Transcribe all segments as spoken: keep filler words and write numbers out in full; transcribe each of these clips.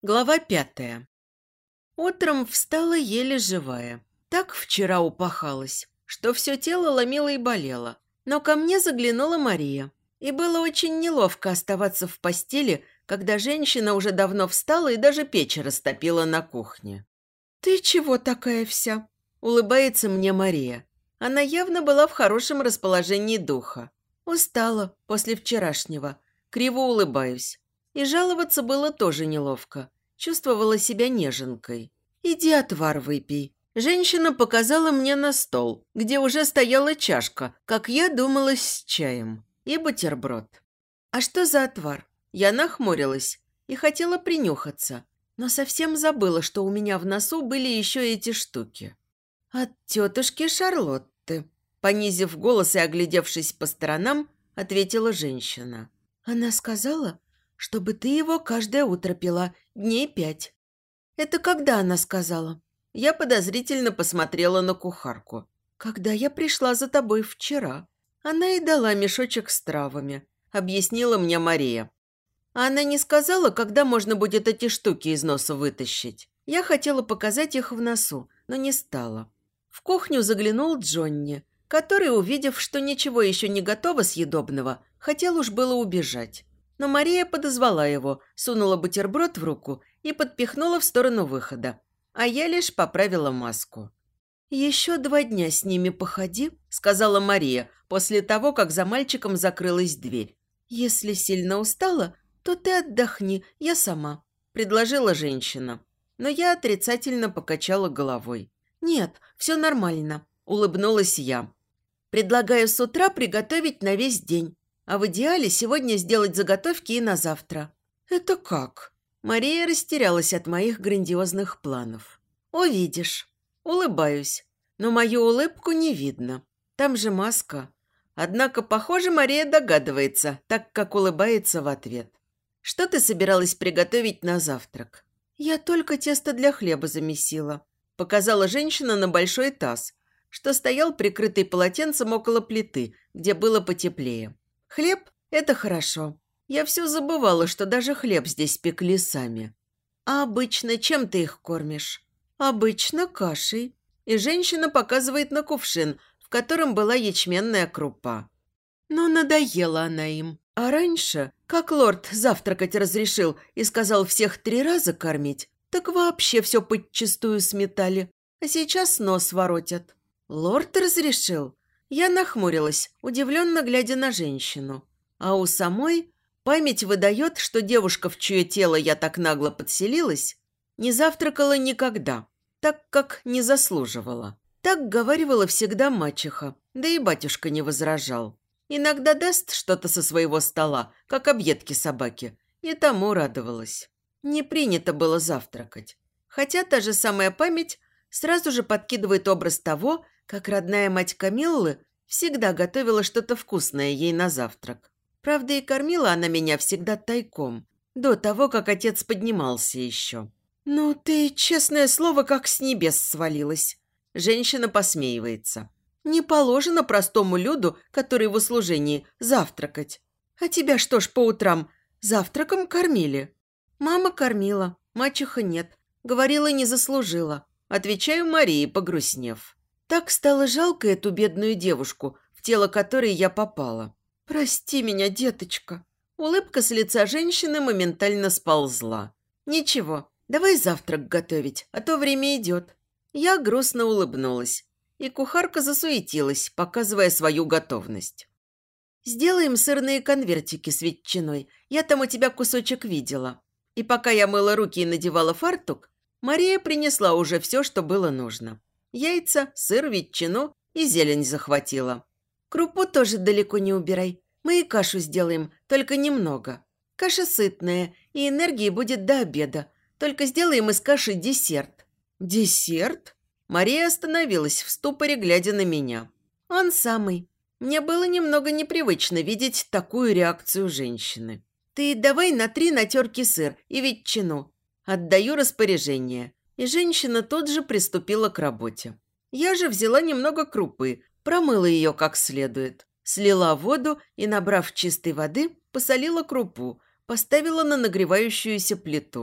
Глава пятая. Утром встала еле живая. Так вчера упахалась, что все тело ломило и болело. Но ко мне заглянула Мария. И было очень неловко оставаться в постели, когда женщина уже давно встала и даже печь растопила на кухне. «Ты чего такая вся?» – улыбается мне Мария. Она явно была в хорошем расположении духа. Устала после вчерашнего. Криво улыбаюсь. И жаловаться было тоже неловко. Чувствовала себя неженкой. «Иди отвар выпей». Женщина показала мне на стол, где уже стояла чашка, как я думала, с чаем, и бутерброд. «А что за отвар?» Я нахмурилась и хотела принюхаться, но совсем забыла, что у меня в носу были еще эти штуки. «От тетушки Шарлотты», понизив голос и оглядевшись по сторонам, ответила женщина. «Она сказала, чтобы ты его каждое утро пила, дней пять». «Это когда она сказала?» Я подозрительно посмотрела на кухарку. «Когда я пришла за тобой вчера. Она и дала мешочек с травами», — объяснила мне Мария. А она не сказала, когда можно будет эти штуки из носа вытащить. Я хотела показать их в носу, но не стала. В кухню заглянул Джонни, который, увидев, что ничего еще не готово съедобного, хотел уж было убежать. Но Мария подозвала его, сунула бутерброд в руку и подпихнула в сторону выхода. А я лишь поправила маску. «Еще два дня с ними походи», – сказала Мария после того, как за мальчиком закрылась дверь. «Если сильно устала, то ты отдохни, я сама», – предложила женщина. Но я отрицательно покачала головой. «Нет, все нормально», – улыбнулась я. «Предлагаю с утра приготовить на весь день, а в идеале сегодня сделать заготовки и на завтра». «Это как?» Мария растерялась от моих грандиозных планов. «Увидишь». Улыбаюсь, но мою улыбку не видно. Там же маска. Однако, похоже, Мария догадывается, так как улыбается в ответ. «Что ты собиралась приготовить на завтрак?» «Я только тесто для хлеба замесила», – показала женщина на большой таз, что стоял прикрытый полотенцем около плиты, где было потеплее. «Хлеб – это хорошо. Я все забывала, что даже хлеб здесь пекли сами». «А обычно чем ты их кормишь?» «Обычно кашей». И женщина показывает на кувшин, в котором была ячменная крупа. Но надоела она им. А раньше, как лорд завтракать разрешил и сказал всех три раза кормить, так вообще все подчистую сметали. А сейчас нос воротят. «Лорд разрешил?» Я нахмурилась, удивленно глядя на женщину. А у самой память выдает, что девушка, в чье тело я так нагло подселилась, не завтракала никогда, так как не заслуживала. Так говаривала всегда мачеха, да и батюшка не возражал. Иногда даст что-то со своего стола, как объедки собаки, и тому радовалась. Не принято было завтракать. Хотя та же самая память сразу же подкидывает образ того, как родная мать Камиллы всегда готовила что-то вкусное ей на завтрак. Правда, и кормила она меня всегда тайком, до того, как отец поднимался еще. «Ну ты, честное слово, как с небес свалилась». Женщина посмеивается. «Не положено простому люду, который в услужении, завтракать. А тебя что ж по утрам завтраком кормили?» «Мама кормила, мачеха нет. Говорила, не заслужила». Отвечаю Марии, погрустнев. Так стало жалко эту бедную девушку, в тело которой я попала. «Прости меня, деточка». Улыбка с лица женщины моментально сползла. «Ничего, давай завтрак готовить, а то время идет». Я грустно улыбнулась, и кухарка засуетилась, показывая свою готовность. «Сделаем сырные конвертики с ветчиной. Я там у тебя кусочек видела». И пока я мыла руки и надевала фартук, Мария принесла уже все, что было нужно. Яйца, сыр, ветчину и зелень захватила. «Крупу тоже далеко не убирай. Мы и кашу сделаем, только немного. Каша сытная, и энергии будет до обеда. Только сделаем из каши десерт». «Десерт?» Мария остановилась в ступоре, глядя на меня. «Он самый». Мне было немного непривычно видеть такую реакцию женщины. «Ты давай на три натерки сыр и ветчину». Отдаю распоряжение. И женщина тут же приступила к работе. Я же взяла немного крупы, промыла ее как следует. Слила воду и, набрав чистой воды, посолила крупу, поставила на нагревающуюся плиту.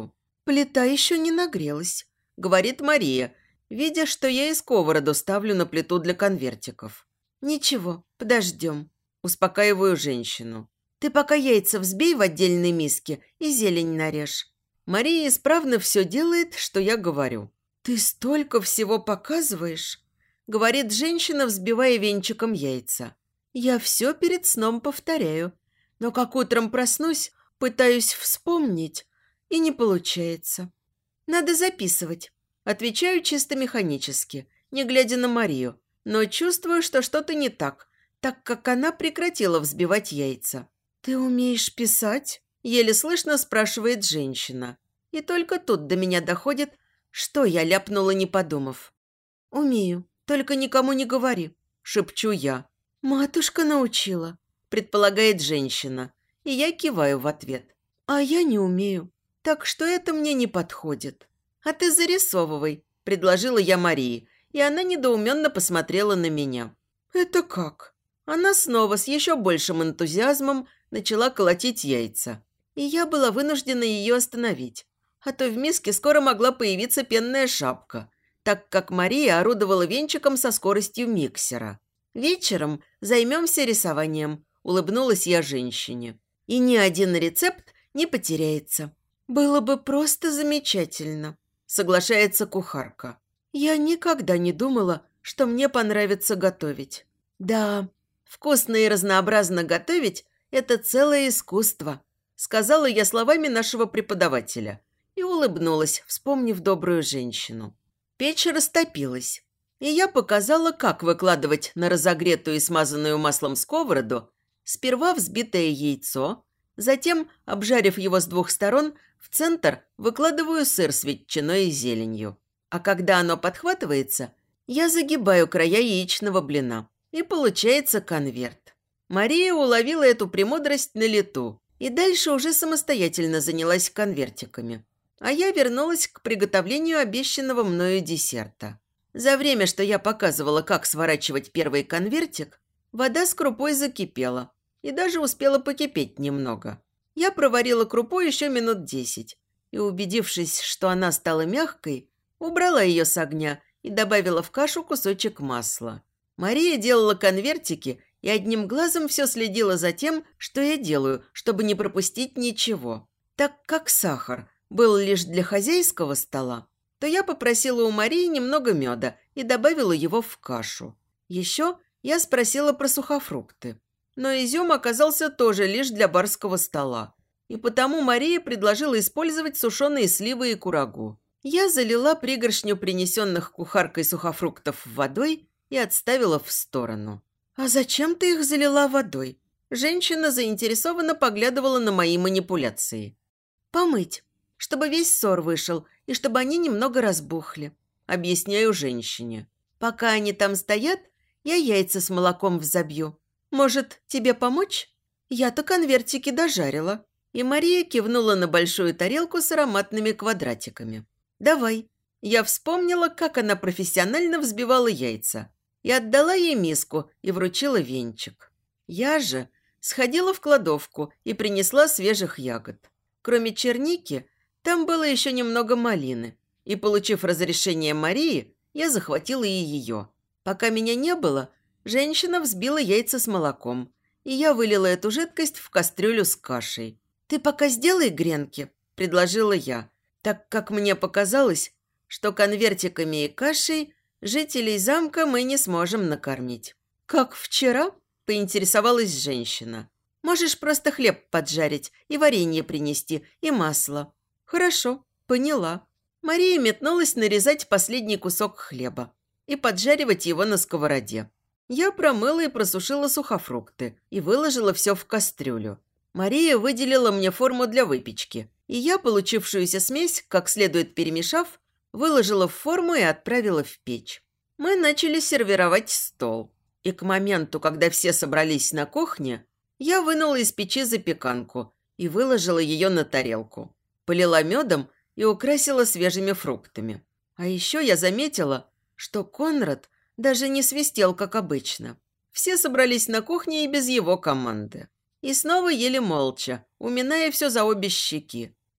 «Плита еще не нагрелась», – говорит Мария, видя, что я и сковороду ставлю на плиту для конвертиков. «Ничего, подождем», – успокаиваю женщину. «Ты пока яйца взбей в отдельной миске и зелень нарежь». Мария исправно все делает, что я говорю. «Ты столько всего показываешь», – говорит женщина, взбивая венчиком яйца. «Я все перед сном повторяю, но как утром проснусь, пытаюсь вспомнить, и не получается. Надо записывать». Отвечаю чисто механически, не глядя на Марию, но чувствую, что что-то не так, так как она прекратила взбивать яйца. «Ты умеешь писать?» – еле слышно спрашивает женщина. И только тут до меня доходит, что я ляпнула, не подумав. «Умею, только никому не говори», – шепчу я. «Матушка научила», – предполагает женщина, и я киваю в ответ. «А я не умею, так что это мне не подходит». «А ты зарисовывай», – предложила я Марии, и она недоуменно посмотрела на меня. «Это как?» Она снова с еще большим энтузиазмом начала колотить яйца, и я была вынуждена ее остановить, а то в миске скоро могла появиться пенная шапка, так как Мария орудовала венчиком со скоростью миксера. «Вечером займемся рисованием», – улыбнулась я женщине. «И ни один рецепт не потеряется». «Было бы просто замечательно», – соглашается кухарка. «Я никогда не думала, что мне понравится готовить». «Да, вкусно и разнообразно готовить – это целое искусство», – сказала я словами нашего преподавателя и улыбнулась, вспомнив добрую женщину. Печь растопилась, и я показала, как выкладывать на разогретую и смазанную маслом сковороду сперва взбитое яйцо, затем, обжарив его с двух сторон, в центр выкладываю сыр с ветчиной и зеленью. А когда оно подхватывается, я загибаю края яичного блина, и получается конверт. Мария уловила эту премудрость на лету и дальше уже самостоятельно занялась конвертиками. А я вернулась к приготовлению обещанного мною десерта. За время, что я показывала, как сворачивать первый конвертик, вода с крупой закипела и даже успела покипеть немного. Я проварила крупу еще минут десять и, убедившись, что она стала мягкой, убрала ее с огня и добавила в кашу кусочек масла. Мария делала конвертики и одним глазом все следила за тем, что я делаю, чтобы не пропустить ничего. Так как сахар был лишь для хозяйского стола, то я попросила у Марии немного меда и добавила его в кашу. Еще я спросила про сухофрукты. Но изюм оказался тоже лишь для барского стола, и потому Мария предложила использовать сушеные сливы и курагу. Я залила пригоршню принесенных кухаркой сухофруктов водой и отставила в сторону. «А зачем ты их залила водой?» Женщина заинтересованно поглядывала на мои манипуляции. «Помыть, чтобы весь сор вышел и чтобы они немного разбухли», объясняю женщине. «Пока они там стоят, я яйца с молоком взобью. Может, тебе помочь? Я-то конвертики дожарила». И Мария кивнула на большую тарелку с ароматными квадратиками. «Давай». Я вспомнила, как она профессионально взбивала яйца. И отдала ей миску и вручила венчик. Я же сходила в кладовку и принесла свежих ягод. Кроме черники, там было еще немного малины. И, получив разрешение Марии, я захватила и ее. Пока меня не было, женщина взбила яйца с молоком, и я вылила эту жидкость в кастрюлю с кашей. «Ты пока сделай гренки», – предложила я, так как мне показалось, что конвертиками и кашей жителей замка мы не сможем накормить. «Как вчера?» – поинтересовалась женщина. «Можешь просто хлеб поджарить и варенье принести, и масло». «Хорошо, поняла». Мария метнулась нарезать последний кусок хлеба и поджаривать его на сковороде. Я промыла и просушила сухофрукты и выложила все в кастрюлю. Мария выделила мне форму для выпечки, и я, получившуюся смесь, как следует перемешав, выложила в форму и отправила в печь. Мы начали сервировать стол. И к моменту, когда все собрались на кухне, я вынула из печи запеканку и выложила ее на тарелку. Полила медом и украсила свежими фруктами. А еще я заметила, что Конрад даже не свистел, как обычно. Все собрались на кухне и без его команды. И снова ели молча, уминая все за обе щеки.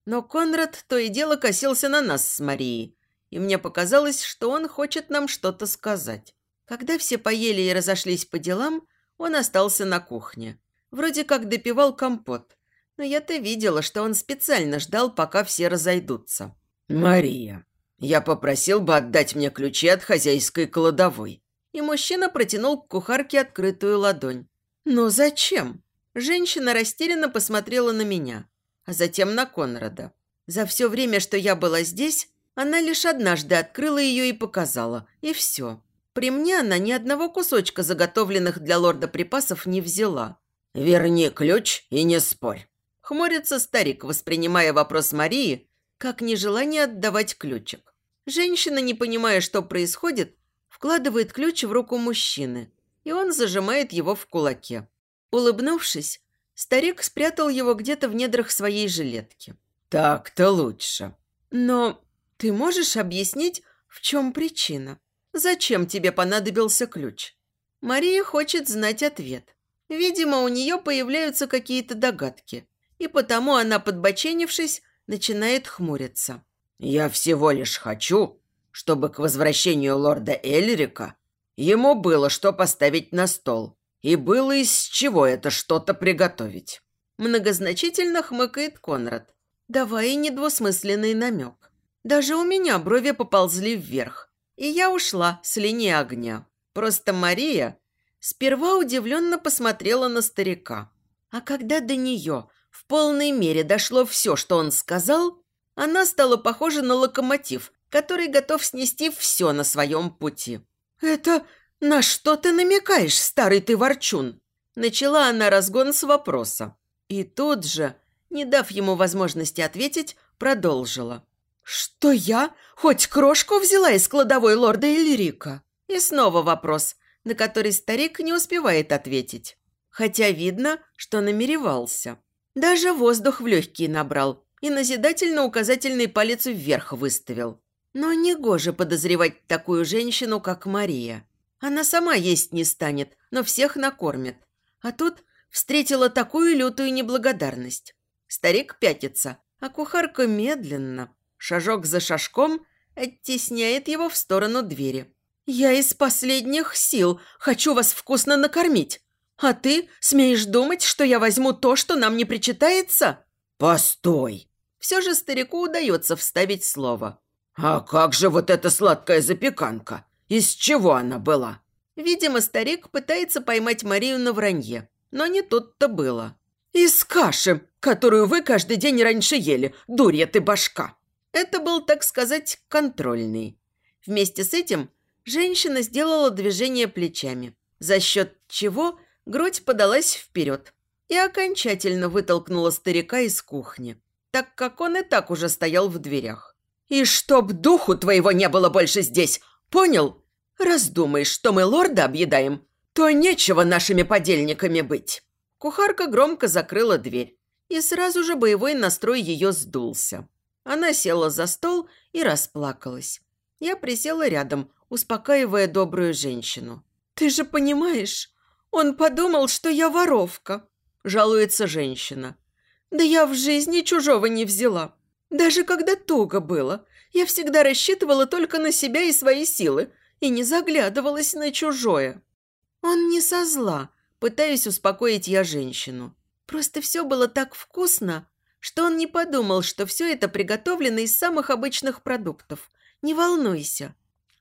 Но Конрад то и дело косился на нас с Марией, и мне показалось, что он хочет нам что-то сказать. Когда все поели и разошлись по делам, он остался на кухне. Вроде как допивал компот, но я-то видела, что он специально ждал, пока все разойдутся. «Мария, я попросил бы отдать мне ключи от хозяйской кладовой». И мужчина протянул к кухарке открытую ладонь. «Но зачем?» Женщина растерянно посмотрела на меня, а затем на Конрада. За все время, что я была здесь, она лишь однажды открыла ее и показала, и все. При мне она ни одного кусочка заготовленных для лорда припасов не взяла. «Верни ключ и не спорь». Хмурится старик, воспринимая вопрос Марии как нежелание отдавать ключик. Женщина, не понимая, что происходит, вкладывает ключ в руку мужчины, и он зажимает его в кулаке. Улыбнувшись, старик спрятал его где-то в недрах своей жилетки. «Так-то лучше». «Но ты можешь объяснить, в чем причина? Зачем тебе понадобился ключ?» Мария хочет знать ответ. Видимо, у нее появляются какие-то догадки, и потому она, подбоченившись, начинает хмуриться. «Я всего лишь хочу, чтобы к возвращению лорда Эльрика ему было что поставить на стол, и было из чего это что-то приготовить». Многозначительно хмыкает Конрад, давая недвусмысленный намек. Даже у меня брови поползли вверх, и я ушла с линии огня. Просто Мария сперва удивленно посмотрела на старика, а когда до нее в полной мере дошло все, что он сказал, она стала похожа на локомотив, который готов снести все на своем пути. «Это на что ты намекаешь, старый ты ворчун?» Начала она разгон с вопроса. И тут же, не дав ему возможности ответить, продолжила. «Что я хоть крошку взяла из кладовой лорда Эльрика?» И снова вопрос, на который старик не успевает ответить. Хотя видно, что намеревался. Даже воздух в легкие набрал и назидательно указательный палец вверх выставил. Но негоже подозревать такую женщину, как Мария. Она сама есть не станет, но всех накормит. А тут встретила такую лютую неблагодарность. Старик пятится, а кухарка медленно, шажок за шажком, оттесняет его в сторону двери. «Я из последних сил хочу вас вкусно накормить. А ты смеешь думать, что я возьму то, что нам не причитается?» «Постой!» Все же старику удается вставить слово. «А как же вот эта сладкая запеканка? Из чего она была?» Видимо, старик пытается поймать Марию на вранье, но не тут-то было. «Из каши, которую вы каждый день раньше ели, дурья ты башка!» Это был, так сказать, контрольный. Вместе с этим женщина сделала движение плечами, за счет чего грудь подалась вперед и окончательно вытолкнула старика из кухни, так как он и так уже стоял в дверях. «И чтоб духу твоего не было больше здесь, понял? Раздумаешь, что мы лорда объедаем, то нечего нашими подельниками быть». Кухарка громко закрыла дверь, и сразу же боевой настрой ее сдулся. Она села за стол и расплакалась. Я присела рядом, успокаивая добрую женщину. «Ты же понимаешь, он подумал, что я воровка», – жалуется женщина. «Да я в жизни чужого не взяла. Даже когда туго было, я всегда рассчитывала только на себя и свои силы и не заглядывалась на чужое». Он не со зла, пытаюсь успокоить я женщину. Просто все было так вкусно, что он не подумал, что все это приготовлено из самых обычных продуктов. Не волнуйся.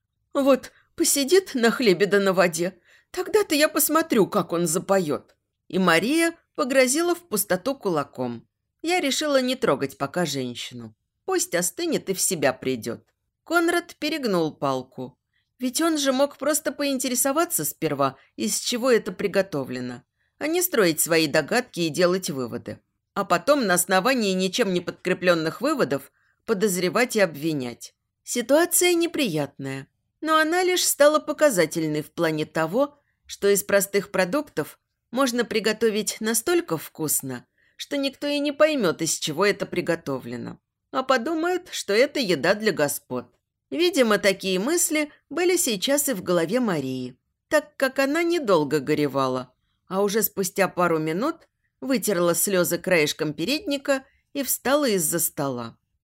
Вот посидит на хлебе да на воде, тогда-то я посмотрю, как он запоет. И Мария погрозила в пустоту кулаком. Я решила не трогать пока женщину. Пусть остынет и в себя придет. Конрад перегнул палку. Ведь он же мог просто поинтересоваться сперва, из чего это приготовлено, а не строить свои догадки и делать выводы. А потом на основании ничем не подкрепленных выводов подозревать и обвинять. Ситуация неприятная, но она лишь стала показательной в плане того, что из простых продуктов можно приготовить настолько вкусно, что никто и не поймет, из чего это приготовлено, а подумают, что это еда для господ. Видимо, такие мысли были сейчас и в голове Марии, так как она недолго горевала, а уже спустя пару минут вытерла слезы краешком передника и встала из-за стола.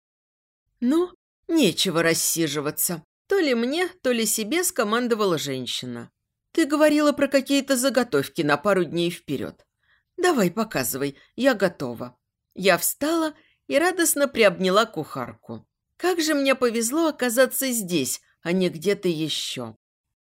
«Ну, нечего рассиживаться. То ли мне, то ли себе скомандовала женщина. Ты говорила про какие-то заготовки на пару дней вперед. Давай, показывай, я готова». Я встала и радостно приобняла кухарку. Как же мне повезло оказаться здесь, а не где-то еще.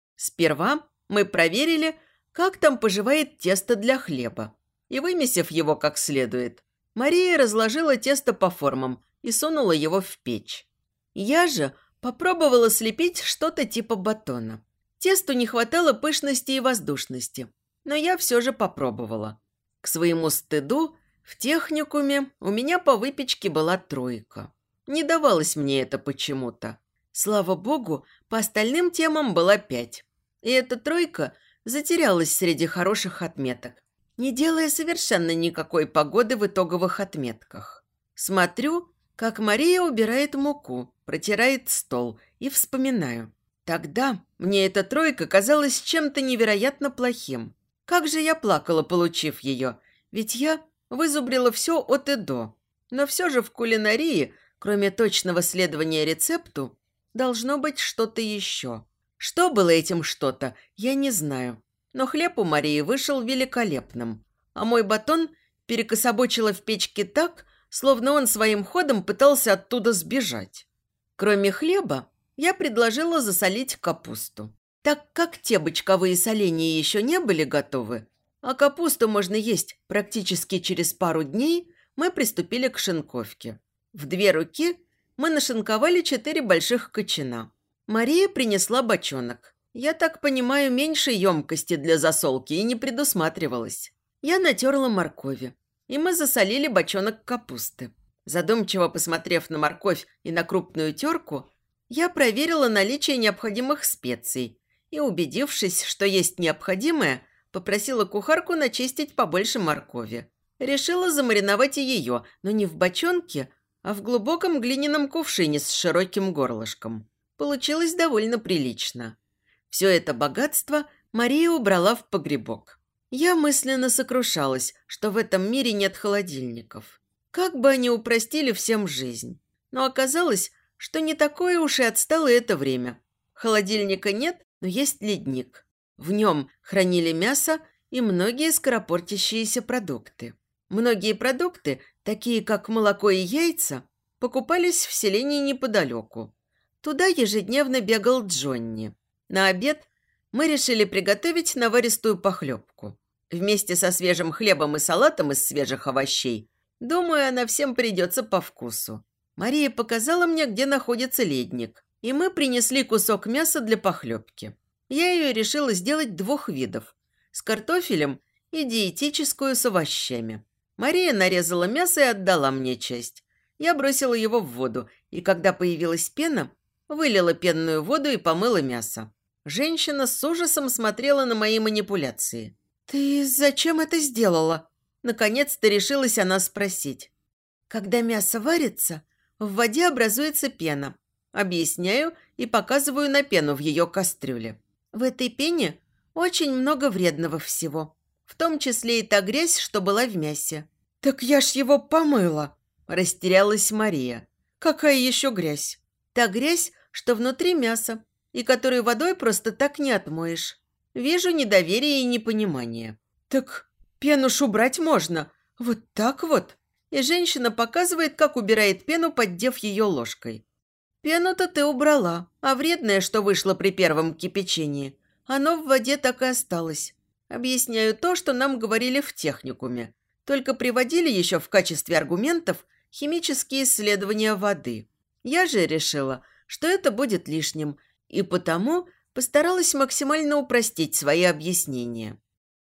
Сперва мы проверили, как там поживает тесто для хлеба. И, вымесив его как следует, Мария разложила тесто по формам и сунула его в печь. Я же попробовала слепить что-то типа батона. Тесту не хватало пышности и воздушности, но я все же попробовала. К своему стыду, в техникуме у меня по выпечке была тройка. Не давалось мне это почему-то. Слава богу, по остальным темам была пять. И эта тройка затерялась среди хороших отметок, не делая совершенно никакой погоды в итоговых отметках. Смотрю, как Мария убирает муку, протирает стол, и вспоминаю. Тогда мне эта тройка казалась чем-то невероятно плохим. Как же я плакала, получив ее, ведь я вызубрила все от и до. Но все же в кулинарии, кроме точного следования рецепту, должно быть что-то еще. Что было этим что-то, я не знаю. Но хлеб у Марии вышел великолепным, а мой батон перекособочило в печке так, словно он своим ходом пытался оттуда сбежать. Кроме хлеба, я предложила засолить капусту. Так как те бочковые соленья еще не были готовы, а капусту можно есть практически через пару дней, мы приступили к шинковке. В две руки мы нашинковали четыре больших кочана. Мария принесла бочонок. Я так понимаю, меньшей емкости для засолки и не предусматривалось. Я натерла моркови, и мы засолили бочонок капусты. Задумчиво посмотрев на морковь и на крупную терку, я проверила наличие необходимых специй и, убедившись, что есть необходимое, попросила кухарку начистить побольше моркови. Решила замариновать и ее, но не в бочонке, а в глубоком глиняном кувшине с широким горлышком. Получилось довольно прилично. Все это богатство Мария убрала в погребок. Я мысленно сокрушалась, что в этом мире нет холодильников. Как бы они упростили всем жизнь. Но оказалось, что не такое уж и отстало это время. Холодильника нет, но есть ледник. В нем хранили мясо и многие скоропортящиеся продукты. Многие продукты, такие как молоко и яйца, покупались в селении неподалеку. Туда ежедневно бегал Джонни. На обед мы решили приготовить наваристую похлебку. Вместе со свежим хлебом и салатом из свежих овощей, думаю, она всем придется по вкусу. Мария показала мне, где находится ледник, и мы принесли кусок мяса для похлебки. Я ее решила сделать двух видов – с картофелем и диетическую с овощами. Мария нарезала мясо и отдала мне часть. Я бросила его в воду, и когда появилась пена, вылила пенную воду и помыла мясо. Женщина с ужасом смотрела на мои манипуляции. «Ты зачем это сделала?» Наконец-то решилась она спросить. «Когда мясо варится, в воде образуется пена». Объясняю и показываю на пену в ее кастрюле. В этой пене очень много вредного всего, в том числе и та грязь, что была в мясе. «Так я ж его помыла!» – растерялась Мария. «Какая еще грязь?» «Та грязь, что внутри мяса, и которую водой просто так не отмоешь». Вижу недоверие и непонимание. «Так пену ж убрать можно. Вот так вот». И женщина показывает, как убирает пену, поддев ее ложкой. «Пену-то ты убрала, а вредное, что вышло при первом кипячении, оно в воде так и осталось». Объясняю то, что нам говорили в техникуме. Только приводили еще в качестве аргументов химические исследования воды. Я же решила, что это будет лишним, и потому постаралась максимально упростить свои объяснения.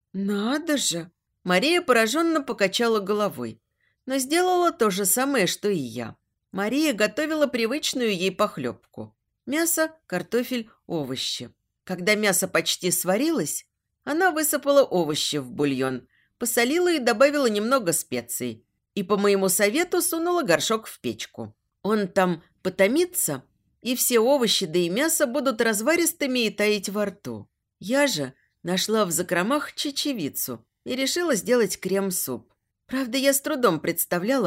«Надо же!» Мария пораженно покачала головой, но сделала то же самое, что и я. Мария готовила привычную ей похлебку. Мясо, картофель, овощи. Когда мясо почти сварилось, она высыпала овощи в бульон, посолила и добавила немного специй. И по моему совету сунула горшок в печку. Он там потомится, и все овощи да и мясо будут разваристыми и таять во рту. Я же нашла в закромах чечевицу и решила сделать крем-суп. Правда, я с трудом представляла,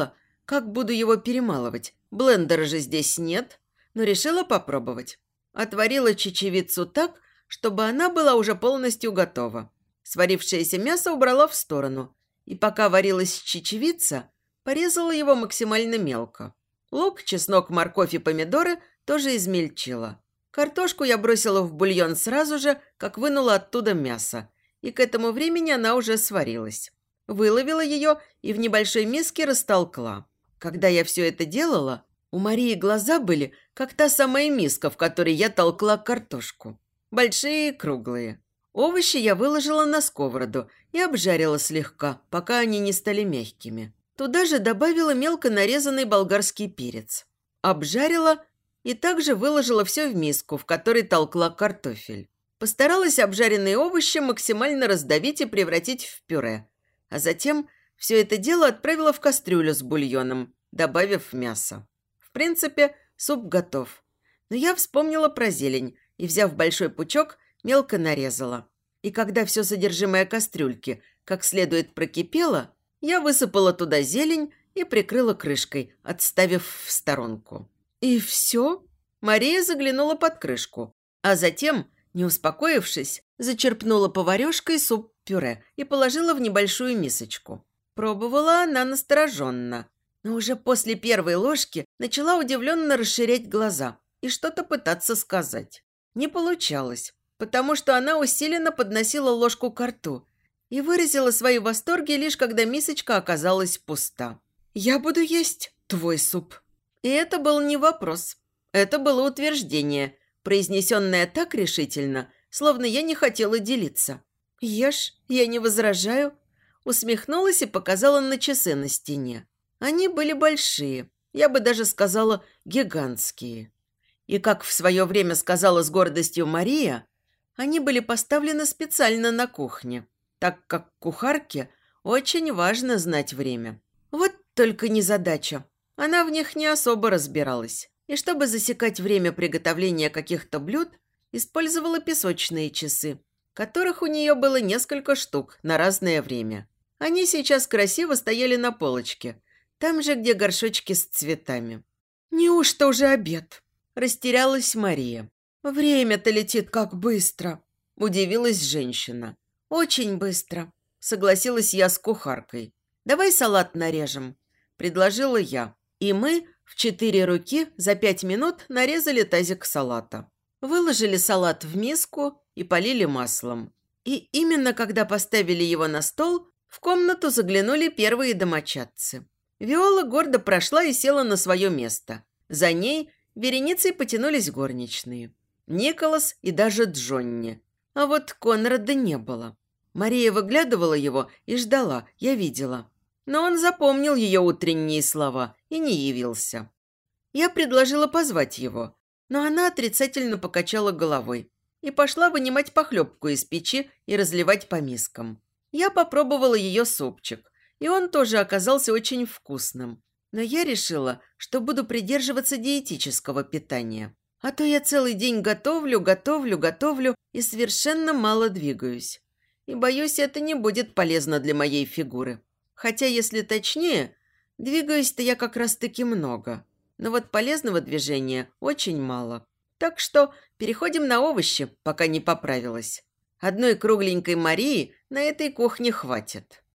как буду его перемалывать? Блендера же здесь нет, но решила попробовать. Отварила чечевицу так, чтобы она была уже полностью готова. Сварившееся мясо убрала в сторону, и пока варилась чечевица, порезала его максимально мелко. Лук, чеснок, морковь и помидоры тоже измельчила. Картошку я бросила в бульон сразу же, как вынула оттуда мясо, и к этому времени она уже сварилась. Выловила ее и в небольшой миске растолкла. Когда я все это делала, у Марии глаза были, как та самая миска, в которой я толкла картошку. Большие и круглые. Овощи я выложила на сковороду и обжарила слегка, пока они не стали мягкими. Туда же добавила мелко нарезанный болгарский перец. Обжарила и также выложила все в миску, в которой толкла картофель. Постаралась обжаренные овощи максимально раздавить и превратить в пюре. А затем все это дело отправила в кастрюлю с бульоном, добавив мясо. В принципе, суп готов. Но я вспомнила про зелень и, взяв большой пучок, мелко нарезала. И когда все содержимое кастрюльки как следует прокипело, я высыпала туда зелень и прикрыла крышкой, отставив в сторонку. И все? Мария заглянула под крышку, а затем, не успокоившись, зачерпнула поварешкой суп-пюре и положила в небольшую мисочку. Пробовала она настороженно, но уже после первой ложки начала удивленно расширять глаза и что-то пытаться сказать. Не получалось, потому что она усиленно подносила ложку ко рту и выразила свои восторги лишь когда мисочка оказалась пуста. «Я буду есть твой суп». И это был не вопрос. Это было утверждение, произнесенное так решительно, словно я не хотела делиться. «Ешь, я не возражаю». Усмехнулась и показала на часы на стене. Они были большие, я бы даже сказала гигантские. И, как в свое время сказала с гордостью Мария, они были поставлены специально на кухне, так как кухарке очень важно знать время. Вот только незадача. Она в них не особо разбиралась. И чтобы засекать время приготовления каких-то блюд, использовала песочные часы, которых у нее было несколько штук на разное время. Они сейчас красиво стояли на полочке, там же, где горшочки с цветами. «Неужто уже обед?» – растерялась Мария. «Время-то летит как быстро!» – удивилась женщина. «Очень быстро», – согласилась я с кухаркой. «Давай салат нарежем», – предложила я. И мы в четыре руки за пять минут нарезали тазик салата. Выложили салат в миску и полили маслом. И именно когда поставили его на стол, в комнату заглянули первые домочадцы. Виола гордо прошла и села на свое место. За ней вереницей потянулись горничные. Николас и даже Джонни. А вот Конрада не было. Мария выглядывала его и ждала, я видела. Но он запомнил ее утренние слова и не явился. Я предложила позвать его, но она отрицательно покачала головой и пошла вынимать похлебку из печи и разливать по мискам. Я попробовала ее супчик, и он тоже оказался очень вкусным. Но я решила, что буду придерживаться диетического питания. А то я целый день готовлю, готовлю, готовлю и совершенно мало двигаюсь. И боюсь, это не будет полезно для моей фигуры. Хотя, если точнее, двигаюсь-то я как раз-таки много. Но вот полезного движения очень мало. Так что переходим на овощи, пока не поправилась. Одной кругленькой Марии на этой кухне хватит.